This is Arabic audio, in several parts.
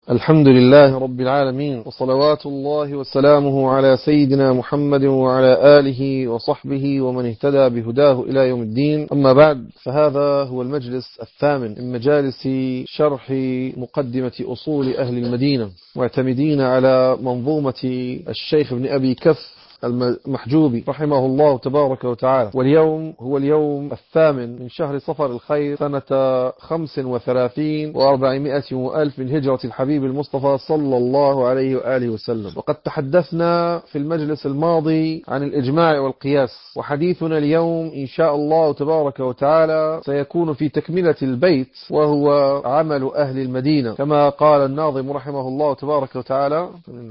الحمد لله رب العالمين، وصلوات الله وسلامه على سيدنا محمد وعلى آله وصحبه ومن اهتدى بهداه إلى يوم الدين. أما بعد، فهذا هو المجلس الثامن من مجالس شرح مقدمة أصول أهل المدينة، معتمدين على منظومة الشيخ ابن أبي كف المحجوبي رحمه الله تبارك وتعالى. واليوم هو اليوم الثامن من شهر صفر الخير سنة 35 و400 وألف من هجرة الحبيب المصطفى صلى الله عليه وآله وسلم. وقد تحدثنا في المجلس الماضي عن الإجماع والقياس، وحديثنا اليوم إن شاء الله تبارك وتعالى سيكون في تكملة البيت، وهو عمل أهل المدينة كما قال الناظم رحمه الله تبارك وتعالى: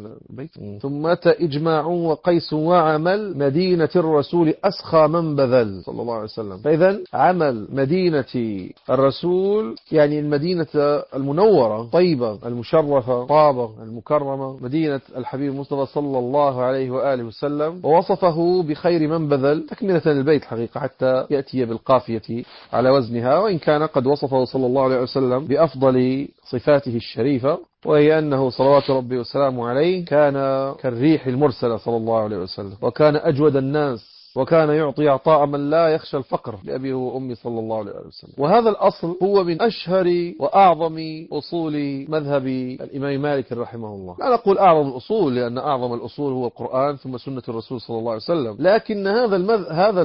ثم أتى إجماع وقيس وعمل مدينة الرسول أسخى من بذل صلى الله عليه وسلم. فإذا عمل مدينة الرسول يعني المدينة المنورة طيبة المشرفة طابة المكرمة، مدينة الحبيب المصطفى صلى الله عليه وآله وسلم، ووصفه بخير من بذل تكملة البيت حقيقة حتى يأتي بالقافية على وزنها، وإن كان قد وصفه صلى الله عليه وسلم بأفضل صفاته الشريفة، وهي أنه صلوات ربي وسلامه عليه كان كالريح المرسلة صلى الله عليه وسلم، وكان أجود الناس، وكان يعطي عطاء من لا يخشى الفقر لأبيه وأمي صلى الله عليه وسلم. وهذا الأصل هو من أشهر وأعظم أصول مذهب الإمام مالك رحمه الله. لا نقول أعظم الأصول لأن أعظم الأصول هو القرآن ثم سنة الرسول صلى الله عليه وسلم، لكن هذا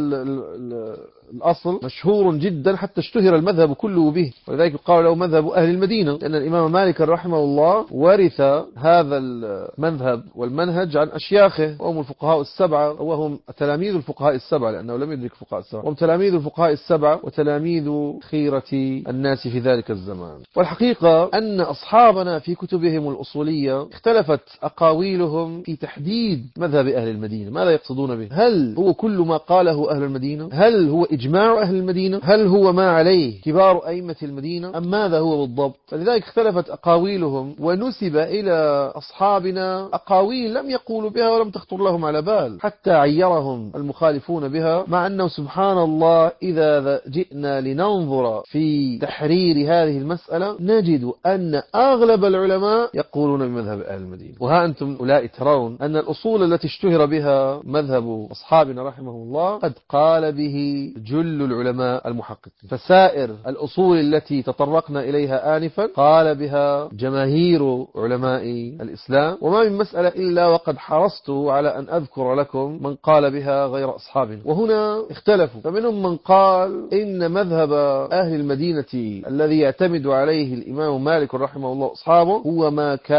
الأصل مشهور جدا حتى اشتهر المذهب كله به، ولذلك قال له مذهب أهل المدينة، لأن الإمام مالك رحمه الله ورث هذا المذهب والمنهج عن أشياخه، وهم الفقهاء السبعة، وهم تلاميذ الفقهاء السبعة لأنه لم يدرك الفقهاء السبعة، وهم تلاميذ الفقهاء السبعة وتلاميذ خيرة الناس في ذلك الزمان. والحقيقة أن أصحابنا في كتبهم الأصولية اختلفت أقاويلهم في تحديد مذهب أهل المدينة، ماذا يقصدون به؟ هل هو كل ما قاله أهل المدينة؟ هل هو إجماع أهل المدينة؟ هل هو ما عليه كبار أئمة المدينة؟ أم ماذا هو بالضبط؟ فلذلك اختلفت أقاويلهم، ونسب إلى أصحابنا أقاويل لم يقولوا بها ولم تخطر لهم على بال، حتى عيرهم المخالفون بها، مع أنه سبحان الله إذا جئنا لننظر في تحرير هذه المسألة نجد أن أغلب العلماء يقولون بمذهب أهل المدينة. وها أنتم أولئك ترون أن الأصول التي اشتهر بها مذهب أصحابنا رحمه الله قد قال به جل العلماء المحققين، فسائر الأصول التي تطرقنا إليها آنفا قال بها جماهير علماء الإسلام، وما من مسألة إلا وقد حرصت على أن أذكر لكم من قال بها غير أصحابنا. وهنا اختلفوا، فمنهم من قال إن مذهب أهل المدينة الذي يعتمد عليه الإمام مالك رحمه الله أصحابه هو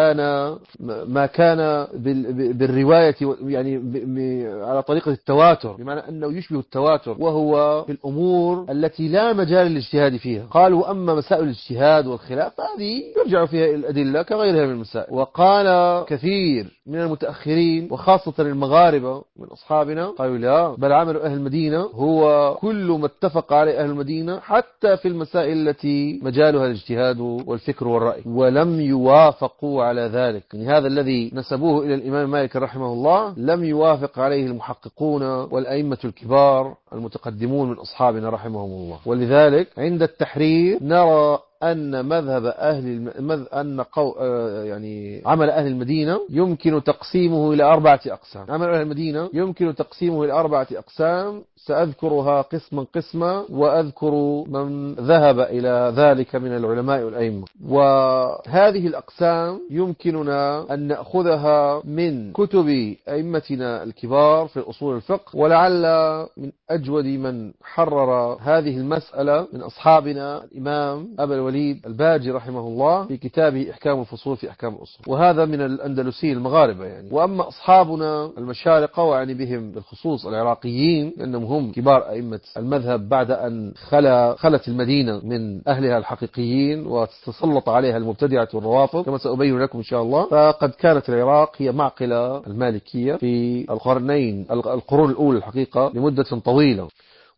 ما كان بالرواية، يعني على طريقة التواتر، بمعنى أنه يشبه التواتر، وهو في الأمور التي لا مجال للاجتهاد فيها. قالوا أما مسائل الاجتهاد والخلاف هذه يرجع فيها الأدلة كغيرها من المسائل. وقال كثير من المتأخرين وخاصة المغاربة من أصحابنا قالوا لا، بل عمل أهل المدينة هو كل ما اتفق عليه أهل المدينة حتى في المسائل التي مجالها الاجتهاد والفكر والرأي، ولم يوافقوا على ذلك. يعني هذا الذي نسبوه إلى الإمام مالك رحمه الله لم يوافق عليه المحققون والأئمة الكبار المتقدمون من أصحابنا رحمهم الله. ولذلك عند التحرير نرى أن مذهب يعني عمل أهل المدينة يمكن تقسيمه إلى 4 أقسام. عمل أهل المدينة يمكن تقسيمه إلى 4 أقسام، سأذكرها قسما قسما، وأذكر من ذهب إلى ذلك من العلماء والأئمة. وهذه الأقسام يمكننا أن نأخذها من كتب أئمتنا الكبار في أصول الفقه، ولعل من أجود من حرر هذه المسألة من أصحابنا الإمام أبا الوليد الباجي رحمه الله في كتابه إحكام الفصول في أحكام الأصول، وهذا من الأندلسي المغاربة يعني. وأما أصحابنا المشارقة، وعني بهم بالخصوص العراقيين لأنهم هم كبار أئمة المذهب بعد أن خلت المدينة من أهلها الحقيقيين وتسلط عليها المبتدعة والروافض كما سأبين لكم إن شاء الله. فقد كانت العراق هي معقلة المالكية في القرون الأولى الحقيقة لمدة طويلة،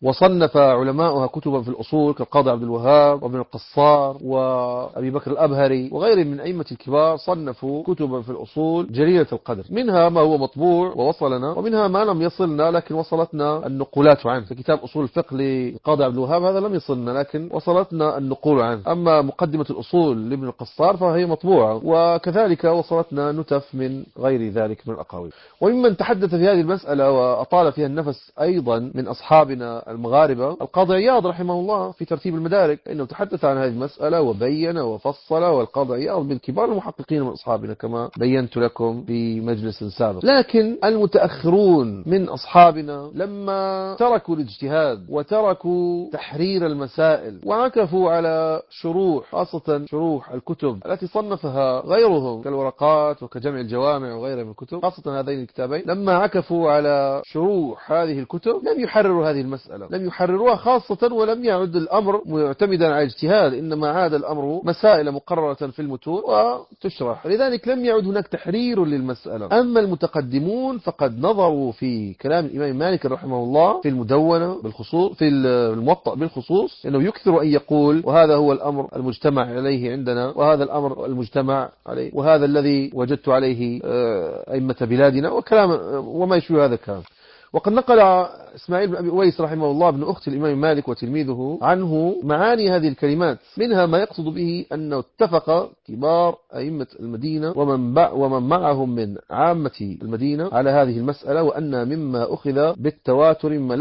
وصنف علماؤها كتبا في الأصول كالقاضي عبد الوهاب وابن القصار وأبي بكر الأبهري وغيرهم من أئمة الكبار، صنفوا كتبا في الأصول جليلة القدر، منها ما هو مطبوع ووصلنا، ومنها ما لم يصلنا لكن وصلتنا النقولات عنه. في كتاب أصول الفقه للقاضي عبد الوهاب هذا لم يصلنا لكن وصلتنا النقول عنه. أما مقدمة الأصول لابن القصار فهي مطبوعة، وكذلك وصلتنا نتف من غير ذلك من الأقاويل. وممن تحدث في هذه المسألة وأطال فيها النفس أيضا من أصحابنا المغاربة القاضي عياض رحمه الله في ترتيب المدارك، إنه تحدث عن هذه المسألة وبين وفصل، والقاضي عياض من كبار المحققين من أصحابنا كما بينت لكم في مجلس سابق. لكن المتأخرون من أصحابنا لما تركوا الاجتهاد وتركوا تحرير المسائل وعكفوا على شروح، خاصة شروح الكتب التي صنفها غيرهم كالورقات وكجمع الجوامع وغيرها من الكتب، خاصة هذين الكتابين، لما عكفوا على شروح هذه الكتب لم يحرروا هذه المسألة، لم يحرروها خاصة، ولم يعد الأمر معتمدا على اجتهاد، إنما عاد الأمر مسائل مقررة في المتون وتشرح، لذلك لم يعد هناك تحرير للمسألة. أما المتقدمون فقد نظروا في كلام الإمام مالك رحمه الله في المدونة بالخصوص، في الموطأ بالخصوص، إنه يكثر أن يقول وهذا هو الأمر المجتمع عليه عندنا، وهذا الأمر المجتمع عليه، وهذا الذي وجدت عليه أئمة بلادنا، وكلام وما يشبه هذا الكلام. وقد نقل إسماعيل بن أبي أويس رحمه الله بن أخت الإمام مالك وتلميذه عنه معاني هذه الكلمات، منها ما يقصد به أنه اتفق كبار أئمة المدينة ومن معهم من عامة المدينة على هذه المسألة، وأن مما أخذ بالتواتر مما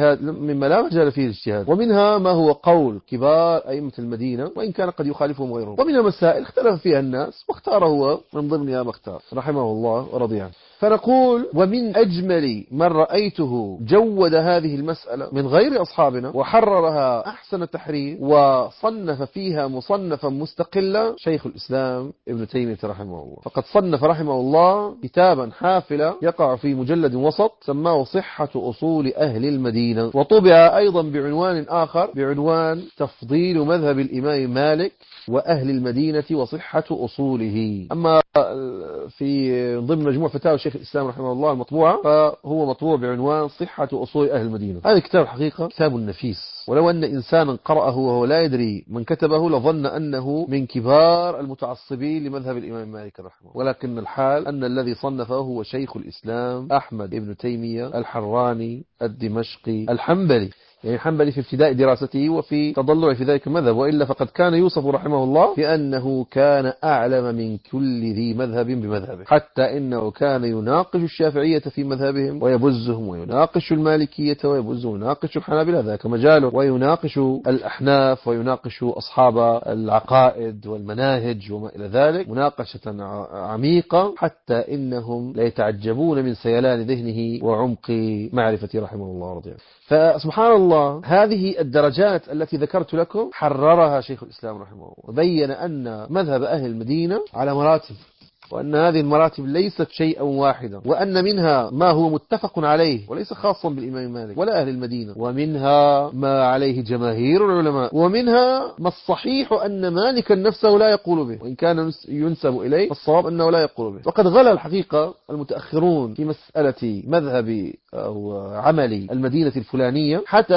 لا مجال فيه الاجتهاد، ومنها ما هو قول كبار أئمة المدينة وإن كان قد يخالفهم غيرهم، ومنها مسائل اختلف فيها الناس واختار هو من ضمنها ما اختار رحمه الله ورضي عنه. فنقول ومن أجمل من رأيته جود هذه المسألة من غير أصحابنا وحررها أحسن تحرير وصنف فيها مصنفا مستقلا شيخ الإسلام ابن تيمية رحمه الله. فقد صنف رحمه الله كتابا حافلا يقع في مجلد وسط سماه صحة أصول أهل المدينة، وطبع أيضا بعنوان آخر بعنوان تفضيل مذهب الإمام مالك وأهل المدينة وصحة أصوله. أما في ضمن مجموع فتاوى شيخ الإسلام رحمه الله المطبوعة فهو مطبوع بعنوان صحة أصول أهل المدينة. هذا الكتاب الحقيقة كتاب نفيس، ولو أن إنسانا قرأه وهو لا يدري من كتبه لظن أنه من كبار المتعصبين لمذهب الإمام مالك رحمه الله، ولكن الحال أن الذي صنفه هو شيخ الإسلام أحمد ابن تيمية الحراني الدمشقي الحنبلي، يعني الحنبلي في ابتداء دراسته وفي تضلع في ذلك المذهب، وإلا فقد كان يوصف رحمه الله بأنه كان أعلم من كل ذي مذهب بمذهبه، حتى إنه كان يناقش الشافعية في مذهبهم ويبزهم، ويناقش المالكية ويبزهم، ويناقش الحنابلة ذاك مجاله، ويناقش الأحناف، ويناقش أصحاب العقائد والمناهج وما إلى ذلك مناقشة عميقة، حتى إنهم لا يتعجبون من سيلان ذهنه وعمق معرفة رحمه الله رضي الله. فسبحان الله هذه الدرجات التي ذكرت لكم حررها شيخ الإسلام رحمه الله، وبين أن مذهب أهل المدينة على مراتب، وأن هذه المراتب ليست شيئا واحدا، وأن منها ما هو متفق عليه وليس خاصا بالإمام مالك ولا أهل المدينة، ومنها ما عليه جماهير العلماء، ومنها ما الصحيح أن مالكا نفسه لا يقول به، وإن كان ينسب إليه فالصواب أنه لا يقول به. وقد غلا الحقيقة المتأخرون في مسألة مذهب أو عمل المدينة الفلانية، حتى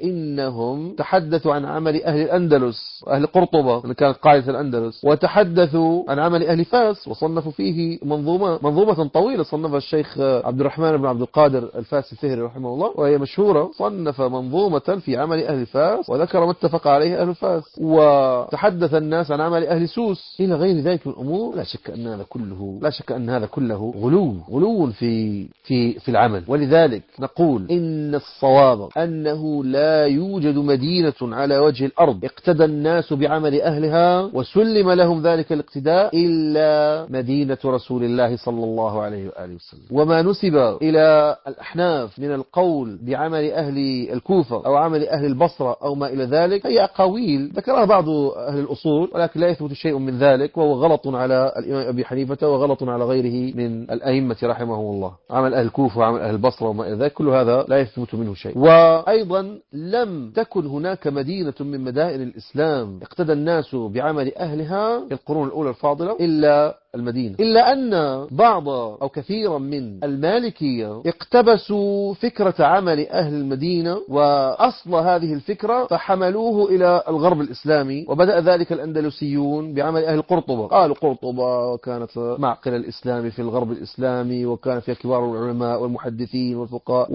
إنهم تحدثوا عن عمل أهل الأندلس، أهل قرطبة اللي كانت قاعدة الأندلس، وتحدثوا عن عمل أهل فاس وصنفوا فيه منظومة طويلة صنفها الشيخ عبد الرحمن بن عبد القادر الفاس الفهري رحمه الله، وهي مشهورة، صنف منظومة في عمل أهل فاس وذكر ما اتفق عليه أهل فاس، وتحدث الناس عن عمل أهل سوس إلى غير ذلك من الأمور. لا شك أن هذا كله غلو في العمل. ولذلك نقول إن الصواب أنه لا يوجد مدينة على وجه الأرض اقتدى الناس بعمل أهلها وسلم لهم ذلك الاقتداء إلا مدينة رسول الله صلى الله عليه وآله وسلم. وما نسب إلى الأحناف من القول بعمل أهل الكوفة أو عمل أهل البصرة أو ما إلى ذلك هي أقاويل ذكرها بعض أهل الأصول، ولكن لا يثبت شيء من ذلك، وهو غلط على الإمام أبي حنيفة وغلط على غيره من الأئمة رحمه الله. عمل أهل الكوفة وعمل أهل البصرة وما إلى ذلك كل هذا لا يثبت منه شيء. وأيضا لم تكن هناك مدينة من مدائن الإسلام اقتدى الناس بعمل أهلها في القرون الأولى الفاضلة إلا المدينة، إلا أن بعض أو كثيرا من المالكية اقتبسوا فكرة عمل أهل المدينة وأصل هذه الفكرة فحملوه إلى الغرب الإسلامي، وبدأ ذلك الأندلسيون بعمل أهل قرطبة. قالوا قرطبة كانت معقل الإسلام في الغرب الإسلامي، وكان فيها كبار العلماء والمحدثين والفقهاء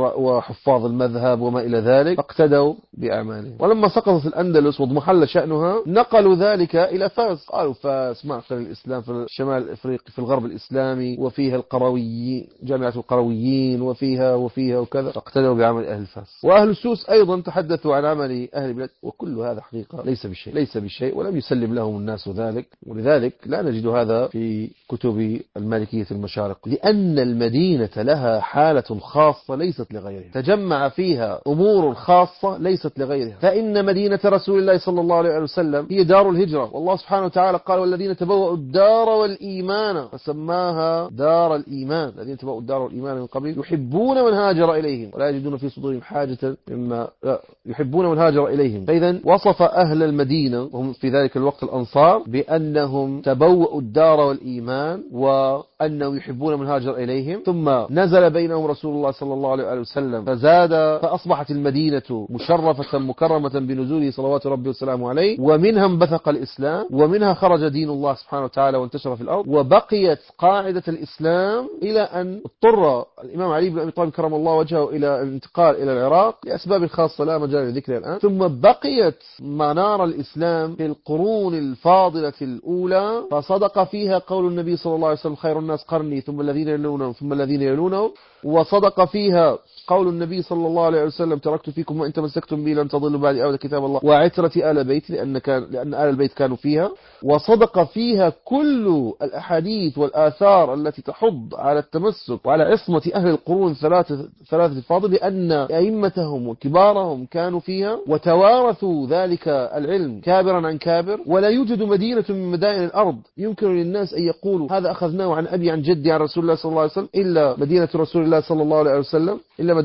وحفاظ المذهب وما إلى ذلك، فاقتدوا بأعمالهم. ولما سقطت الأندلس واضمحل شأنها نقلوا ذلك إلى فاس، قالوا فاس معقل الإسلام في الشمال الإفريقي في الغرب الإسلامي، وفيها القرويين، جامعة القرويين، وفيها وكذا، فاقتدوا بعمل أهل فاس. وأهل السوس أيضا تحدثوا عن عمل أهل البلاد، وكل هذا حقيقة ليس بشيء ولم يسلم لهم الناس ذلك. ولذلك لا نجد هذا في كتب المالكية المشارق، لأن المدينة لها حالة خاصة ليست لغيرها، تجمع فيها أمور خاصة ليست لغيرها. فإن مدينة رسول الله صلى الله عليه وسلم هي دار الهجرة، والله سبحانه وتعالى قال والذين تبوأوا الدار والإيمان، فسماها دار الإيمان. الذين تبوأوا الدار والإيمان من قبل يحبون من هاجر إليهم ولا يجدون في صدورهم حاجة مما يحبون من هاجر إليهم. فإذا وصف أهل المدينة وهم في ذلك الوقت الأنصار بأنهم تبوأوا الدار والإيمان وأنهم يحبون من هاجر إليهم. ثم نزل بينهم رسول الله صلى الله عليه وسلم فزاد، فأصبحت المدينة مشرفة مكرمة بنزوله صلوات ربي وسلامه عليه، ومنها انبثق الإسلام، ومنها خرج دين الله سبحانه وتعالى وانتشر في الأرض، وبقيت قاعدة الإسلام إلى أن اضطر الإمام علي بن أبي طالب كرم الله وجهه إلى الانتقال إلى العراق لأسباب خاصة لا مجال لذكرها الآن. ثم بقيت منار الإسلام في القرون الفاضلة الأولى، فصدق فيها قول النبي صلى الله عليه وسلم خير الناس قرني ثم الذين يلونهم ثم الذين يلونهم، وصدق فيها قول النبي صلى الله عليه وسلم تركت فيكم وإن تمسكتم به لن تضلوا بعد أبدا كتاب الله وعترة آل بيت، لأن آل البيت كانوا فيها. وصدق فيها كل الأحاديث والآثار التي تحض على التمسك وعلى عصمة أهل القرون ثلاثة الفاضل، لأن أئمتهم وكبارهم كانوا فيها وتوارثوا ذلك العلم كابرا عن كابر. ولا يوجد مدينة من مدائن الأرض يمكن للناس أن يقولوا هذا أخذناه عن أبي عن جدي عن رسول الله صلى الله عليه وسلم إلا مدينة رسول الله صلى الله عليه وسلم،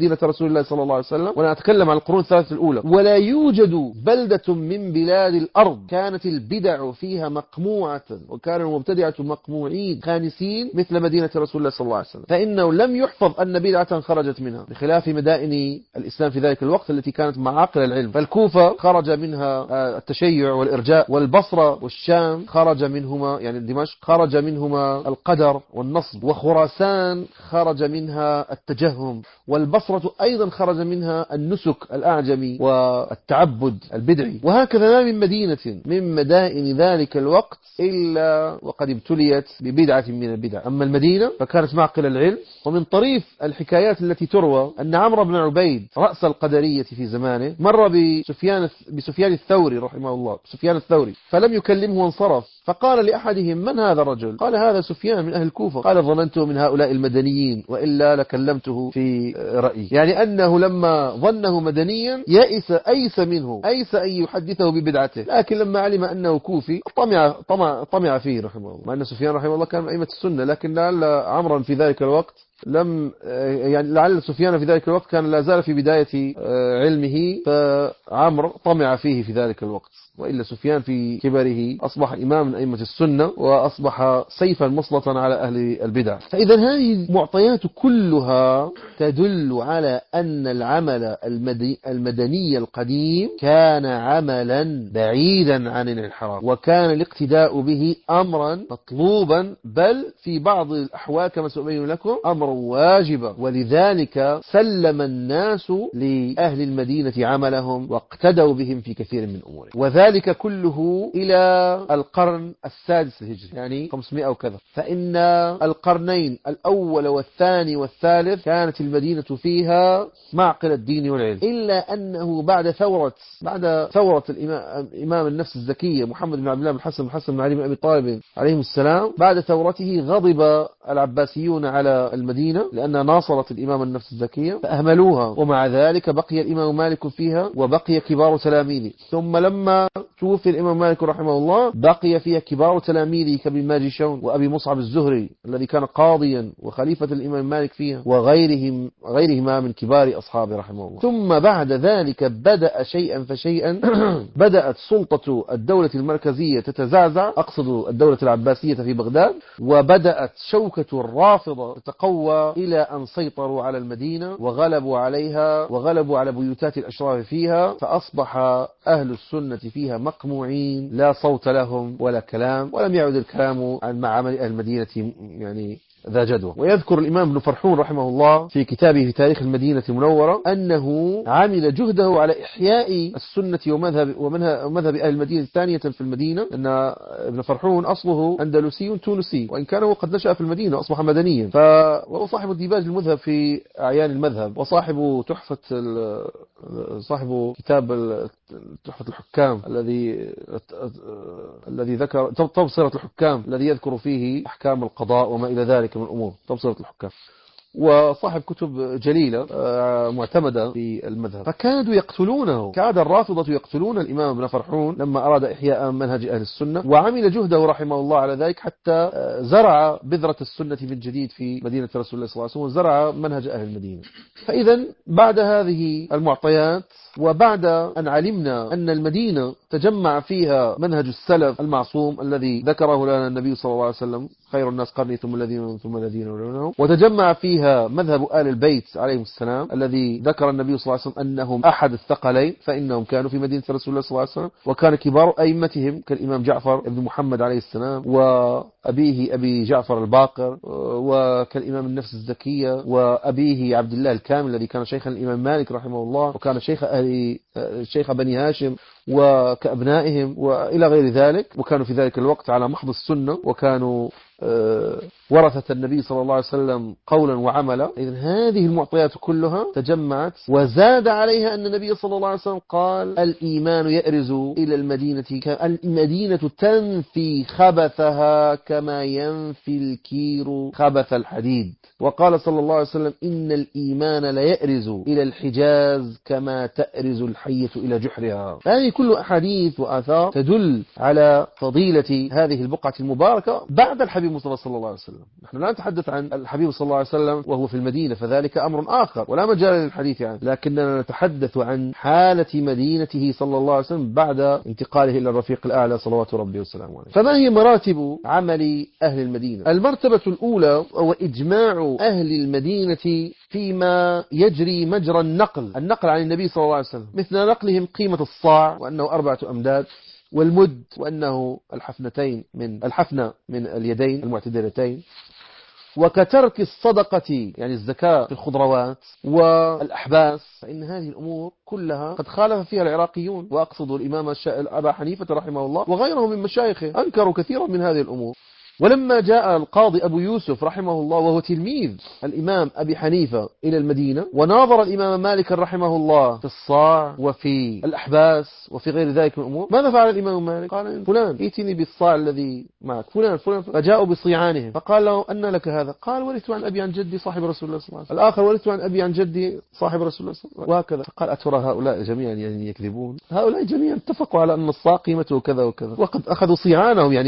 وأنا أتكلم عن القرون الثلاثة الأولى. ولا يوجد بلدة من بلاد الأرض كانت البدع فيها مقموعة وكان المبتدعة مقموعين خانسين مثل مدينة رسول الله صلى الله عليه وسلم، فإنه لم يحفظ أن بدعة خرجت منها، بخلاف مدائن الإسلام في ذلك الوقت التي كانت معاقل العلم. فالكوفة خرج منها التشيع والإرجاء، والبصرة والشام خرج منهما يعني دمشق خرج منهما القدر والنصب، وخراسان خرج منها التجهم، والبصرة أيضا خرج منها النسك الأعجمي والتعبد البدعي. وهكذا ما من مدينة من مدائن ذلك الوقت إلا وقد ابتليت ببدعة من البدع. أما المدينة فكانت معقل العلم. ومن طريف الحكايات التي تروى أن عمرو بن عبيد رأس القدرية في زمانه مر بسفيان الثوري رحمه الله، سفيان الثوري، فلم يكلمه وانصرف، فقال لأحدهم من هذا الرجل؟ قال هذا سفيان من أهل الكوفة. قال ظننته من هؤلاء المدنيين وإلا لكلمته في رأيي، يعني أنه لما ظنه مدنيا أيس منه أن يحدثه ببدعته، لكن لما علم أنه كوفي طمع فيه رحمه الله، مع أن سفيان رحمه الله كان من أئمة السنة، لكن لعل عمرا في ذلك الوقت لعل سفيان في ذلك الوقت كان لا زال في بداية علمه، فعمر طمع فيه في ذلك الوقت. وإلا سفيان في كبره أصبح إمام من أئمة السنة وأصبح سيفا مسلطا على أهل البدع. فإذا هذه المعطيات كلها تدل على أن العمل المدني القديم كان عملا بعيدا عن الانحراف، وكان الاقتداء به أمرا مطلوبا، بل في بعض الأحوال كما سأبين لكم أمر واجبا. ولذلك سلم الناس لأهل المدينة عملهم واقتدوا بهم في كثير من أمورهم، وذلك كله إلى القرن السادس الهجري، يعني 500 وكذا. فإن القرنين الأول والثاني والثالث كانت المدينة فيها معقل الدين والعلم، إلا أنه بعد ثورة الإمام النفس الزكية محمد بن عبد الله بن حسن بن علي بن أبي طالب عليهم السلام، بعد ثورته غضب العباسيون على المدينة المدينة لأنها ناصرت الإمام النفس الزكية فأهملوها، ومع ذلك بقي الإمام مالك فيها وبقي كبار تلاميذه. ثم لما توفي الإمام مالك رحمه الله بقي فيها كبار تلاميذه كابن ماجشون وأبي مصعب الزهري الذي كان قاضيا وخليفة الإمام مالك فيها وغيرهما من كبار أصحابه رحمه الله. ثم بعد ذلك بدأ شيئا فشيئا بدأت سلطة الدولة المركزية تتزعزع، أقصد الدولة العباسية في بغداد، وبدأت شوكة الرافضة تتقوى إلى أن سيطروا على المدينة وغلبوا عليها وغلبوا على بيوتات الأشراف فيها، فأصبح أهل السنة فيها مقموعين لا صوت لهم ولا كلام، ولم يعد الكلام عن معامل المدينة يعني ذا جدوى. ويذكر الإمام ابن فرحون رحمه الله في كتابه في تاريخ المدينة المنورة أنه عمل جهده على إحياء السنة ومذهب أهل المدينة الثانية في المدينة، أن ابن فرحون أصله أندلسي تونسي وإن كان قد نشأ في المدينة أصبح مدنيا، وهو صاحب الديباج المذهب في أعيان المذهب، وصاحب صاحب كتاب تحفة الحكام الذي ذكر تبصرة الحكام الذي يذكر فيه أحكام القضاء وما إلى ذلك من الأمور، تبصرة الحكام، وصاحب كتب جليلة معتمدة في المذهب. فكادوا يقتلونه، كاد الرافضة يقتلون الإمام ابن فرحون لما أراد إحياء منهج أهل السنة، وعمل جهده رحمه الله على ذلك حتى زرع بذرة السنة من جديد في مدينة رسول الله صلى الله عليه وسلم وزرع منهج أهل المدينة. فإذا بعد هذه المعطيات وبعد أن علمنا أن المدينة تجمع فيها منهج السلف المعصوم الذي ذكره لنا النبي صلى الله عليه وسلم خير الناس قرني ثم الذين يلونهم، وتجمع فيها مذهب آل البيت عليهم السلام الذي ذكر النبي صلى الله عليه وسلم أنهم أحد الثقلين، فإنهم كانوا في مدينة رسول الله صلى الله عليه وسلم، وكان كبار أئمتهم كالإمام جعفر بن محمد عليه السلام وأبيه أبي جعفر الباقر وكالإمام النفس الزكية وأبيه عبد الله الكامل الذي كان شيخا الإمام مالك رحمه الله وكان شيخ بني هاشم وكأبنائهم وإلى غير ذلك، وكانوا في ذلك الوقت على محض السنة وكانوا ورثة النبي صلى الله عليه وسلم قولا وعملا. إذن هذه المعطيات كلها تجمعت، وزاد عليها أن النبي صلى الله عليه وسلم قال الإيمان يأرز إلى المدينة تنفي خبثها كما ينفي الكير خبث الحديد، وقال صلى الله عليه وسلم إن الإيمان لا يأرز إلى الحجاز كما تأرز الحية إلى جحرها. هذه كل أحاديث وآثار تدل على فضيلة هذه البقعة المباركة بعد الحبيب مصطفى صلى الله عليه وسلم. نحن لا نتحدث عن الحبيب صلى الله عليه وسلم وهو في المدينة فذلك أمر آخر ولا مجال للحديث عنه، لكننا نتحدث عن حالة مدينته صلى الله عليه وسلم بعد انتقاله إلى الرفيق الأعلى صلوات ربي وسلامه عليه. فما هي مراتب عمل أهل المدينة؟ المرتبة الأولى هو إجماع أهل المدينة فيما يجري مجرى النقل عن النبي صلى الله عليه وسلم، مثل نقلهم قيمة الصاع وأنه 4 أمداد، والمد وأنه الحفنة من اليدين المعتدلتين، وكترك الصدقة يعني الزكاة في الخضروات والأحباس، فإن هذه الأمور كلها قد خالف فيها العراقيون، وأقصد الإمام أبا حنيفة رحمه الله وغيره من مشايخه أنكروا كثيرا من هذه الأمور. ولما جاء القاضي أبو يوسف رحمه الله وهو تلميذ الإمام أبي حنيفة إلى المدينة وناظر الإمام مالك رحمه الله في الصاع وفي الأحباس وفي غير ذلك من الأمور، ماذا فعل الإمام مالك؟ قال فلان ائتني بالصاع الذي معك، فلان فجاءوا بصيعانهم، فقال له أن لك هذا؟ قال ورثت عن أبي عن جدي صاحب رسول الله صلى الله عليه وسلم، الآخر ورثت عن أبي عن جدي صاحب رسول الله صلى الله عليه وسلم، وهكذا. فقال أترى هؤلاء جميعا يعني يكذبون؟ هؤلاء جميعا اتفقوا على أن الصاع قيمته كذا وكذا، وقد أخذوا صيعانهم يعني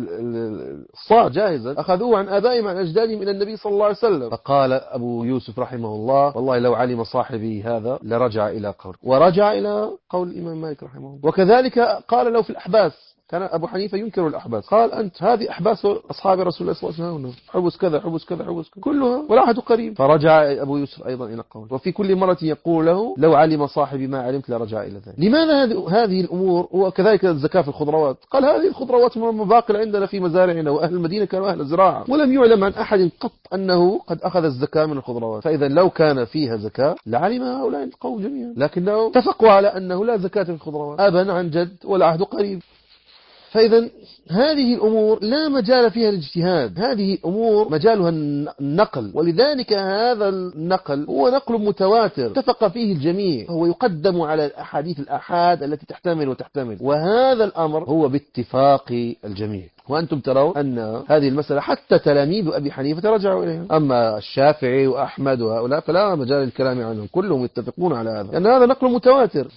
الصاع جاهزا أخذوه عن آبائهم عن أجدادهم إلى النبي صلى الله عليه وسلم. فقال أبو يوسف رحمه الله والله لو علم صاحبي هذا لرجع إلى قول، ورجع إلى قول الإمام مالك رحمه الله. وكذلك قال له في الأحباس، كان أبو حنيفة ينكر الأحباس، قال أنت هذه أحباس أصحاب رسول الله صلى الله عليه وسلم، حبس كذا حبس كذا حبس كذا كلها ولا أحد قريب. فرجع أبو يوسف أيضا إلى قول، وفي كل مرة يقول له لو علم صاحبي ما علمت لرجع إلى ذلك. لماذا هذه الأمور؟ وكذلك الزكاة في الخضروات، قال هذه الخضروات مباقل عندنا في مزارعنا، وأهل المدينة كانوا أهل الزراعة، ولم يعلم عن أحد قط أنه قد أخذ الزكاة من الخضروات، فإذا لو كان فيها زكاة لعلم هؤلاء القوم جميعا، لكنهم اتفقوا على أنه لا زكاة في الخضروات أبا عن جد ولا عهد قريب. فإذا هذه الأمور لا مجال فيها الاجتهاد، هذه أمور مجالها النقل، ولذلك هذا النقل هو نقل متواتر اتفق فيه الجميع، هو يقدم على الأحاديث الآحاد التي تحتمل وتحتمل، وهذا الأمر هو باتفاق الجميع. وأنتم ترون أن هذه المسألة حتى تلاميذ أبي حنيفة رجعوا إليها، أما الشافعي وأحمد وهؤلاء فلا مجال الكلام عنهم، كلهم يتفقون على هذا، لأن هذا نقل متواتر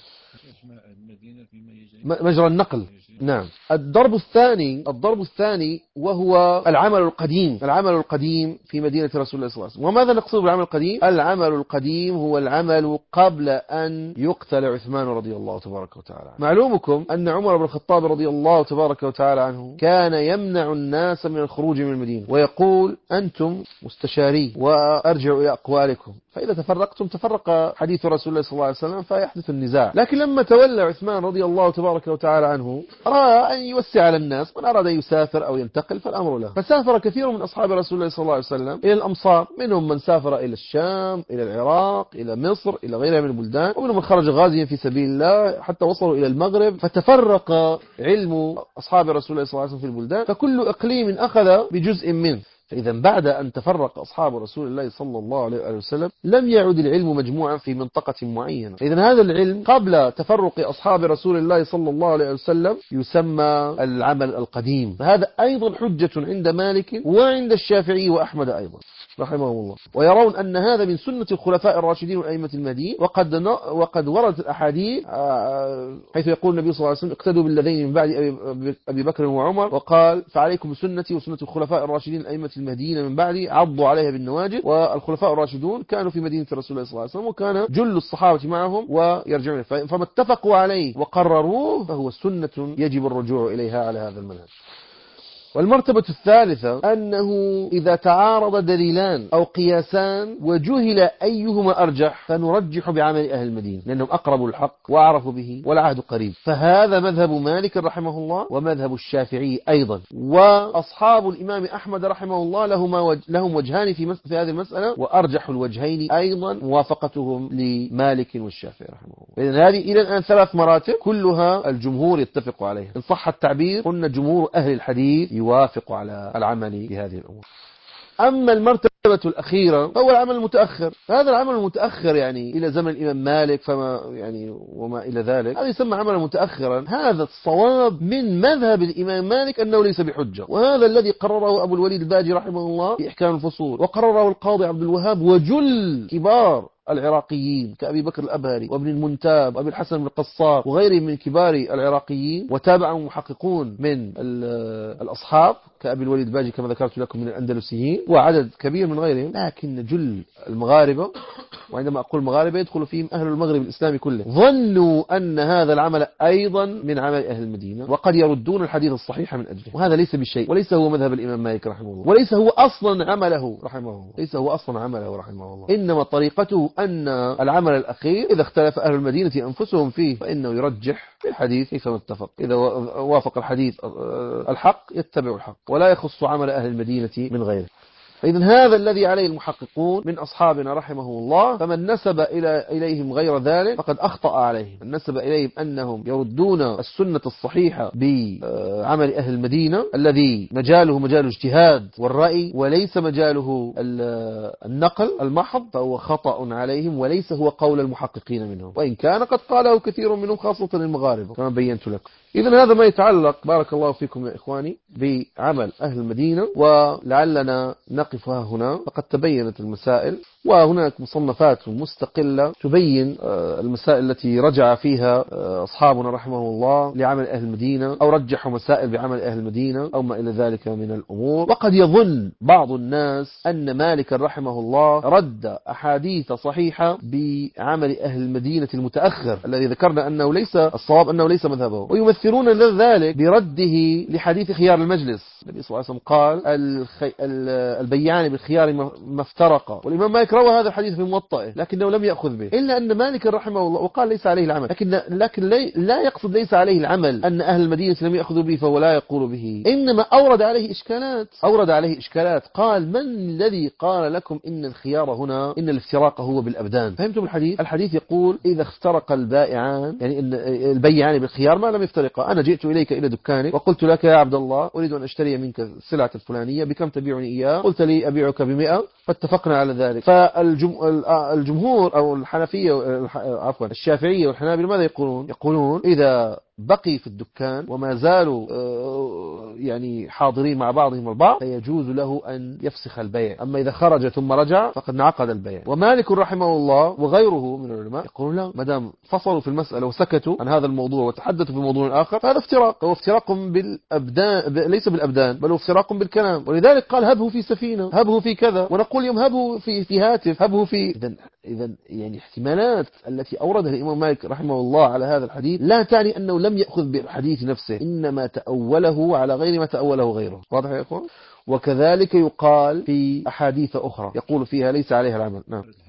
مجرى النقل. نعم. الضرب الثاني وهو العمل القديم في مدينة رسول الله صلى الله عليه وسلم. وماذا نقصد بالعمل القديم؟ العمل القديم هو العمل قبل أن يقتل عثمان رضي الله تبارك وتعالى. معلومكم أن عمر بن الخطاب رضي الله تبارك وتعالى عنه كان يمنع الناس من الخروج من المدينة، ويقول أنتم مستشاري وأرجعوا إلى أقوالكم، فإذا تفرقتم تفرق حديث رسول الله صلى الله عليه وسلم فيحدث النزاع. لكن لما تولى عثمان رضي الله تبارك وتعالى عنه أراد أن يوسع على الناس، من أراد أن يسافر أو ينتقل فالأمر له، فسافر كثير من أصحاب رسول الله صلى الله عليه وسلم إلى الأمصار، منهم من سافر إلى الشام، إلى العراق، إلى مصر، إلى غيرها من البلدان، ومنهم من خرج غازيا في سبيل الله حتى وصلوا إلى المغرب، فتفرق علم أصحاب رسول الله صلى الله عليه وسلم في البلدان، فكل إقليم أخذ بجزء منه. فإذا بعد أن تفرق أصحاب رسول الله صلى الله عليه وسلم لم يعد العلم مجموعا في منطقة معينة. إذا هذا العلم قبل تفرق أصحاب رسول الله صلى الله عليه وسلم يسمى العمل القديم، فهذا أيضا حجة عند مالك وعند الشافعي وأحمد أيضا رحمه الله، ويرون أن هذا من سنة الخلفاء الراشدين والأئمة المهديين. وقد وردت الأحاديث حيث يقول النبي صلى الله عليه وسلم اقتدوا بالذين من بعد أبي بكر وعمر، وقال فعليكم بسنتي وسنة الخلفاء الراشدين الأئمة المهديين من بعدي عضوا عليها بالنواجذ. والخلفاء الراشدون كانوا في مدينة رسول الله صلى الله عليه وسلم، وكان جل الصحابة معهم ويرجعون، فما اتفقوا عليه وقرروه فهو سنة يجب الرجوع إليها على هذا المنهج. والمرتبة الثالثة أنه إذا تعارض دليلان أو قياسان وجهل أيهما أرجح فنرجح بعمل أهل المدينة، لأنهم أقرب الحق وأعرفوا به والعهد قريب. فهذا مذهب مالك رحمه الله ومذهب الشافعي أيضا، وأصحاب الإمام أحمد رحمه الله لهم وجهان في هذه المسألة، وأرجح الوجهين أيضا موافقتهم لمالك والشافعي رحمه الله. إذن هذه إلى الآن 3 مراتب كلها الجمهور يتفق عليها، إن صح التعبير قلنا جمهور أهل الحديث يوافق على العمل بهذه الأمور. أما المرتبة الأخيرة فهو العمل المتأخر. هذا العمل المتأخر يعني إلى زمن الإمام مالك فما يعني وما إلى ذلك، هذا يسمى عملا متأخرا. هذا الصواب من مذهب الإمام مالك أنه ليس بحجة، وهذا الذي قرره أبو الوليد الباجي رحمه الله في إحكام الفصول، وقرره القاضي عبد الوهاب وجل كبار العراقيين كأبي بكر الأبهري وابن المنتاب وابي الحسن القصار وغيرهم من كبار العراقيين، وتابعهم محققون من الأصحاب كأبي الوليد الباجي كما ذكرت لكم من الأندلسيين، وعدد كبير من غيرهم. لكن جل المغاربة، وعندما أقول مغاربة يدخل فيهم أهل المغرب الإسلامي كله، ظنوا أن هذا العمل أيضا من عمل أهل المدينة، وقد يردون الحديث الصحيح من أجله. وهذا ليس بالشيء، وليس هو مذهب الإمام مالك رحمه الله، وليس هو أصلا عمله رحمه الله، ليس هو أصلا عمله رحمه الله. إنما طريقته أن العمل الأخير إذا اختلف أهل المدينة أنفسهم فيه فإنه يرجح في الحديث كيف اتفق، إذا وافق الحديث الحق يتبع الحق، ولا يخص عمل أهل المدينة من غيره. فإذن هذا الذي عليه المحققون من أصحابنا رحمه الله، فمن نسب إليهم غير ذلك فقد أخطأ عليهم. من نسب إليهم أنهم يردون السنة الصحيحة بعمل أهل المدينة الذي مجاله مجال الاجتهاد والرأي وليس مجاله النقل المحض، فهو خطأ عليهم وليس هو قول المحققين منهم، وإن كان قد قاله كثير منهم خاصة المغاربة كما بينت لكم. إذن هذا ما يتعلق بارك الله فيكم يا إخواني بعمل أهل المدينة، ولعلنا نقفها هنا. فقد تبينت المسائل، وهناك مصنفات مستقلة تبين المسائل التي رجع فيها أصحابنا رحمه الله لعمل أهل المدينة، أو رجحوا مسائل بعمل أهل المدينة أو ما إلى ذلك من الأمور. وقد يظن بعض الناس أن مالك رحمه الله رد أحاديث صحيحة بعمل أهل المدينة المتأخر الذي ذكرنا أنه ليس الصواب، أنه ليس مذهبه، ويمثلون ذلك برده لحديث خيار المجلس. النبي صلى الله عليه وسلم قال البيعان بالخيار ما افترقا، والإمام مالك مالك روى هذا الحديث في موطئه لكنه لم يأخذ به، إلا أن مالك رحمه الله وقال ليس عليه العمل، لكن لا يقصد ليس عليه العمل أن أهل المدينة لم يأخذوا به فهو لا يقول به، إنما أورد عليه إشكالات. قال من الذي قال لكم إن الخيار هنا إن الافتراق هو بالأبدان؟ فهمتم الحديث يقول إذا افترق البائعان، يعني إن البيعان بالخيار ما لم يفترقا. أنا جئت إليك إلى دكانك وقلت لك يا عبد الله أريد أن أشتري منك السلعة الفلانية، بكم تبيعني إياه؟ قلت لي أبيعك ب100 فاتفقنا على ذلك. فالجمهور أو الحنفية عفوا الشافعية والحنابلة ماذا يقولون إذا بقي في الدكان وما زالوا يعني حاضرين مع بعضهم البعض فيجوز له أن يفسخ البيع، أما إذا خرج ثم رجع فقد انعقد البيع. ومالك رحمه الله وغيره من العلماء يقولون لا، ما دام فصلوا في المسألة وسكتوا عن هذا الموضوع وتحدثوا في موضوع آخر فهذا افتراق، هو افتراق بالأبدان، ليس بالأبدان بل هو افتراق بالكلام. ولذلك قال هبه في سفينة، هبه في كذا، ونقول يوم هبه في هاتف، هبه في إذن يعني احتمالات التي أوردها الإمام مالك رحمه الله على هذا الحديث لا تعني أنه لم يأخذ بالحديث نفسه، إنما تأوله على غير ما تأوله غيره. واضح يا أخوان؟ وكذلك يقال في أحاديث أخرى يقول فيها ليس عليها العمل.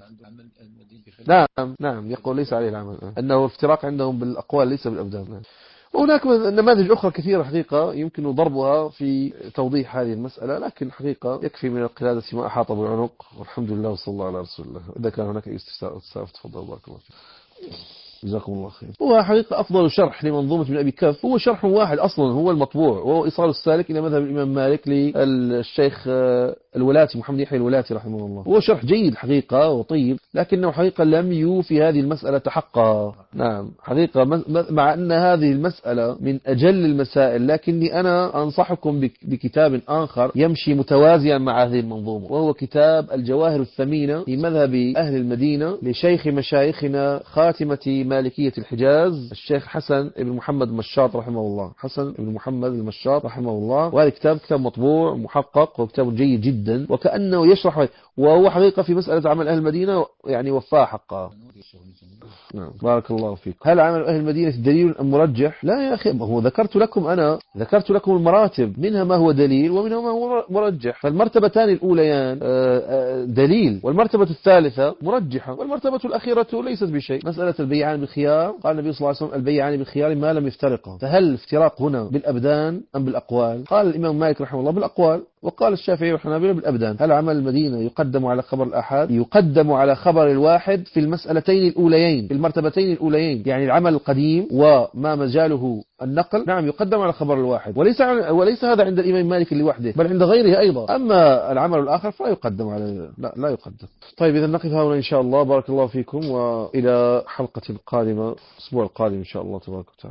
نعم يقول ليس عليه العمل، أنه افتراق عندهم بالأقوال ليس بالأبدان. وهناك نماذج أخرى كثيرة حقيقة يمكن ضربها في توضيح هذه المسألة، لكن حقيقة يكفي من القلادة ما أحاط بالعنق، والحمد لله وصلى الله على رسول الله. إذا كان هناك استفسار تفضل. بارك الله فيك. جزاكم الله خير. هو حقيقة أفضل شرح لمنظومة ابن أبي كف هو شرح واحد أصلا هو المطبوع، وهو إيصال السالك إلى مذهب الإمام مالك للشيخ الولاتي محمد يحيى الولاتي رحمه الله. هو شرح جيد حقيقة وطيب، لكنه حقيقة لم يوفي هذه المسألة حقها. نعم حقيقة مع أن هذه المسألة من أجل المسائل، لكني أنا أنصحكم بكتاب آخر يمشي متوازيا مع هذه المنظومة، وهو كتاب الجواهر الثمينة في مذهب أهل المدينة لشيخ مشايخنا خاتمة مالكية الحجاز الشيخ حسن بن محمد المشاط رحمه الله، حسن بن محمد المشاط رحمه الله. وهذا كتاب مطبوع محقق وكتاب جيد جدا، وكأنه يشرح، وهو حقيقة في مسألة عمل أهل المدينة يعني وفاه حقها. نعم بارك الله فيك. هل عمل أهل المدينة دليل أم مرجح؟ لا يا أخي، هو ذكرت لكم المراتب، منها ما هو دليل ومنها ما هو مرجح. فالمرتبتان الأوليان دليل، والمرتبة الثالثة مرجحة، والمرتبة الأخيرة ليست بشيء. مسألة البيعان بالخيار، قال النبي صلى الله عليه وسلم البيعان بالخيار ما لم يفترقا. فهل الافتراق هنا بالأبدان أم بالأقوال؟ قال الإمام مالك رحمه الله بالأقوال، وقال الشافعي والحنابلة بالأبدان. هل عمل المدينة يقدم على خبر الأحد؟ يقدم على خبر الواحد في المسألتين الأوليين، في المرتبتين الأوليين، يعني العمل القديم وما مجاله النقل، نعم يقدم على خبر الواحد، وليس هذا عند الإمام مالك لوحده بل عند غيره أيضا. أما العمل الآخر فلا يقدم على لا يقدم. طيب إذا نقف هنا إن شاء الله. بارك الله فيكم، وإلى حلقة قادمة الأسبوع القادم إن شاء الله تبارك وتعالى.